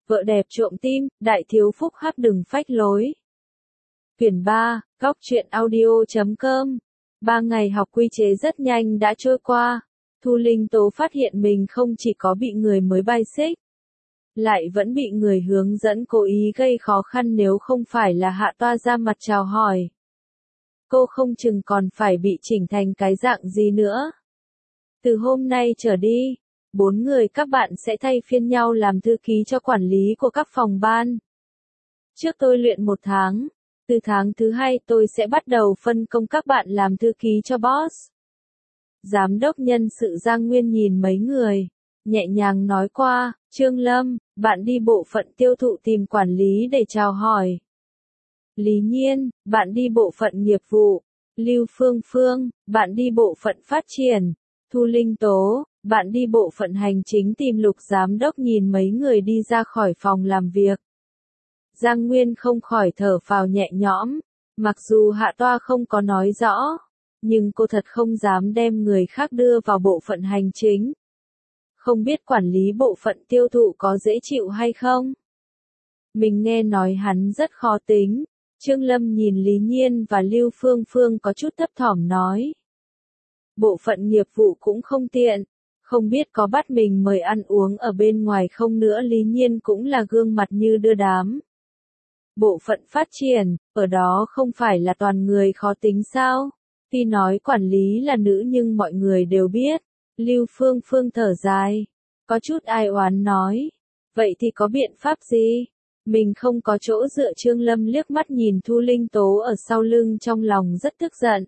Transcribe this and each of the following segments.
Vợ đẹp trộm tim, đại thiếu phúc hắc đừng phách lối. Quyển 3, góc truyện audio.com. 3 ngày học quy chế rất nhanh đã trôi qua. Thu Linh Tố phát hiện mình không chỉ có bị người mới bài xích, lại vẫn bị người hướng dẫn cố ý gây khó khăn nếu không phải là Hạ Toa ra mặt chào hỏi. Cô không chừng còn phải bị chỉnh thành cái dạng gì nữa. Từ hôm nay trở đi, 4 người các bạn sẽ thay phiên nhau làm thư ký cho quản lý của các phòng ban. Trước tôi luyện 1 tháng, từ tháng thứ 2 tôi sẽ bắt đầu phân công các bạn làm thư ký cho boss. Giám đốc nhân sự Giang Nguyên nhìn mấy người, nhẹ nhàng nói qua, Trương Lâm, bạn đi bộ phận tiêu thụ tìm quản lý để chào hỏi. Lý Nhiên, bạn đi bộ phận nghiệp vụ. Lưu Phương Phương, bạn đi bộ phận phát triển. Thu Linh Tố, bạn đi bộ phận hành chính tìm Lục giám đốc nhìn mấy người đi ra khỏi phòng làm việc. Giang Nguyên không khỏi thở phào nhẹ nhõm, mặc dù Hạ Toa không có nói rõ, nhưng cô thật không dám đem người khác đưa vào bộ phận hành chính. Không biết quản lý bộ phận tiêu thụ có dễ chịu hay không? Mình nghe nói hắn rất khó tính. Trương Lâm nhìn Lý Nhiên và Lưu Phương Phương có chút thấp thỏm nói. Bộ phận nghiệp vụ cũng không tiện, không biết có bắt mình mời ăn uống ở bên ngoài không nữa. Lý Nhiên cũng là gương mặt như đưa đám. Bộ phận phát triển, ở đó không phải là toàn người khó tính sao? Tuy nói quản lý là nữ nhưng mọi người đều biết. Lưu Phương Phương thở dài, có chút ai oán nói. Vậy thì có biện pháp gì? Mình không có chỗ dựa. Trương Lâm liếc mắt nhìn Thu Linh Tố ở sau lưng trong lòng rất tức giận.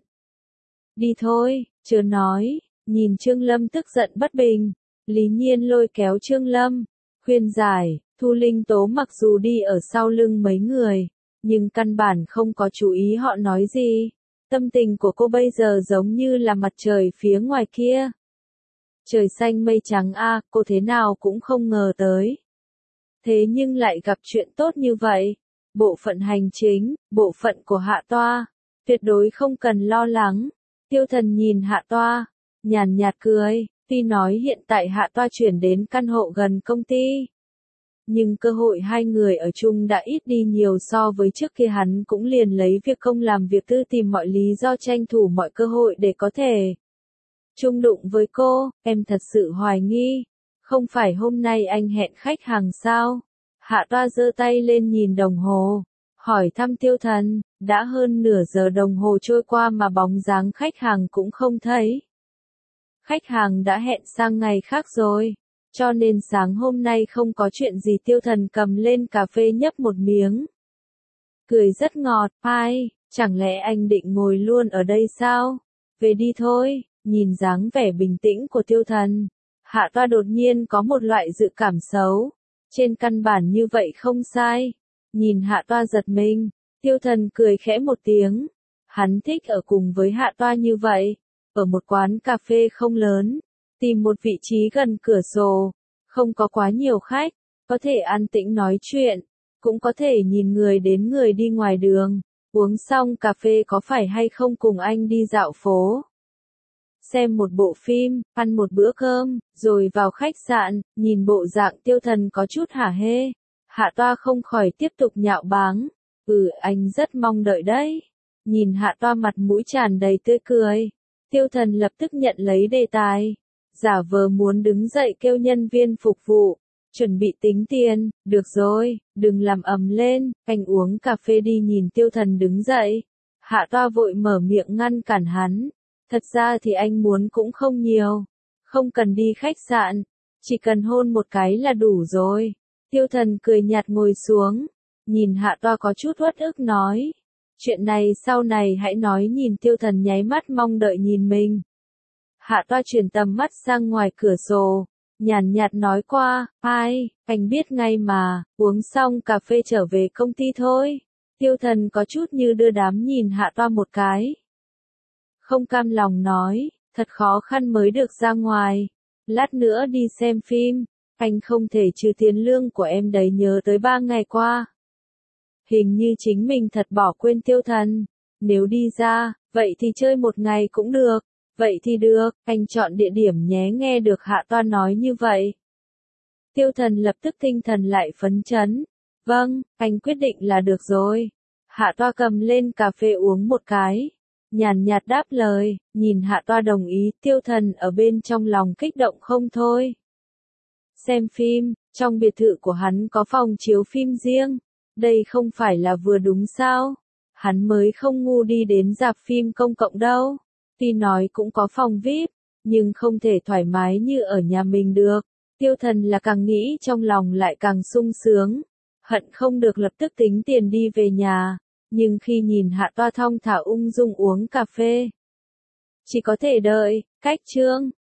Đi thôi, chưa nói, nhìn Trương Lâm tức giận bất bình. Lý Nhiên lôi kéo Trương Lâm, khuyên giải, Thu Linh Tố mặc dù đi ở sau lưng mấy người, nhưng căn bản không có chú ý họ nói gì. Tâm tình của cô bây giờ giống như là mặt trời phía ngoài kia. Trời xanh mây trắng a, cô thế nào cũng không ngờ tới. Thế nhưng lại gặp chuyện tốt như vậy. Bộ phận hành chính, bộ phận của Hạ Toa, tuyệt đối không cần lo lắng. Tiêu Thần nhìn Hạ Toa, nhàn nhạt cười, tuy nói hiện tại Hạ Toa chuyển đến căn hộ gần công ty. Nhưng cơ hội hai người ở chung đã ít đi nhiều so với trước kia. Hắn cũng liền lấy việc công làm việc tư, tìm mọi lý do tranh thủ mọi cơ hội để có thể chung đụng với cô. Em thật sự hoài nghi, không phải hôm nay anh hẹn khách hàng sao? Hạ Toa giơ tay lên nhìn đồng hồ, hỏi thăm Tiêu Thần. Đã hơn nửa giờ đồng hồ trôi qua mà bóng dáng khách hàng cũng không thấy. Khách hàng đã hẹn sang ngày khác rồi, cho nên sáng hôm nay không có chuyện gì. Tiêu Thần cầm lên cà phê nhấp một miếng, cười rất ngọt. Ai, chẳng lẽ anh định ngồi luôn ở đây sao? Về đi thôi. Nhìn dáng vẻ bình tĩnh của Tiêu Thần, Hạ Toa đột nhiên có một loại dự cảm xấu. Trên căn bản như vậy không sai. Nhìn Hạ Toa giật mình, Tiêu Thần cười khẽ một tiếng. Hắn thích ở cùng với Hạ Toa như vậy. Ở một quán cà phê không lớn, tìm một vị trí gần cửa sổ, không có quá nhiều khách, có thể an tĩnh nói chuyện, cũng có thể nhìn người đến người đi ngoài đường. Uống xong cà phê có phải hay không cùng anh đi dạo phố, xem một bộ phim, ăn một bữa cơm, rồi vào khách sạn. Nhìn bộ dạng Tiêu Thần có chút hả hê, Hạ Toa không khỏi tiếp tục nhạo báng. Anh rất mong đợi đấy. Nhìn Hạ Toa mặt mũi tràn đầy tươi cười, Tiêu Thần lập tức nhận lấy đề tài, giả vờ muốn đứng dậy kêu nhân viên phục vụ, chuẩn bị tính tiền. Được rồi, đừng làm ầm lên, anh uống cà phê đi. Nhìn Tiêu Thần đứng dậy, Hạ Toa vội mở miệng ngăn cản hắn. Thật ra thì anh muốn cũng không nhiều, không cần đi khách sạn, chỉ cần hôn một cái là đủ rồi. Tiêu Thần cười nhạt ngồi xuống, nhìn Hạ Toa có chút uất ức nói. Chuyện này sau này hãy nói. Nhìn Tiêu Thần nháy mắt mong đợi nhìn mình. Hạ Toa chuyển tầm mắt sang ngoài cửa sổ, nhàn nhạt nói qua, ai, anh biết ngay mà, uống xong cà phê trở về công ty thôi. Tiêu Thần có chút như đưa đám nhìn Hạ Toa một cái. Không cam lòng nói, thật khó khăn mới được ra ngoài. Lát nữa đi xem phim, anh không thể trừ tiền lương của em đấy. Nhớ tới 3 ngày qua, hình như chính mình thật bỏ quên Tiêu Thần. Nếu đi ra, vậy thì chơi một ngày cũng được. Vậy thì được, anh chọn địa điểm nhé. Nghe được Hạ Toa nói như vậy, Tiêu Thần lập tức tinh thần lại phấn chấn. Vâng, anh quyết định là được rồi. Hạ Toa cầm lên cà phê uống một cái. Nhàn nhạt đáp lời, nhìn Hạ Toa đồng ý, Tiêu Thần ở bên trong lòng kích động không thôi. Xem phim, trong biệt thự của hắn có phòng chiếu phim riêng. Đây không phải là vừa đúng sao? Hắn mới không ngu đi đến rạp phim công cộng đâu. Tuy nói cũng có phòng VIP, nhưng không thể thoải mái như ở nhà mình được. Tiêu Thần là càng nghĩ trong lòng lại càng sung sướng. Hận không được lập tức tính tiền đi về nhà. Nhưng khi nhìn Hạ Toa thong thả ung dung uống cà phê, chỉ có thể đợi. Cách chương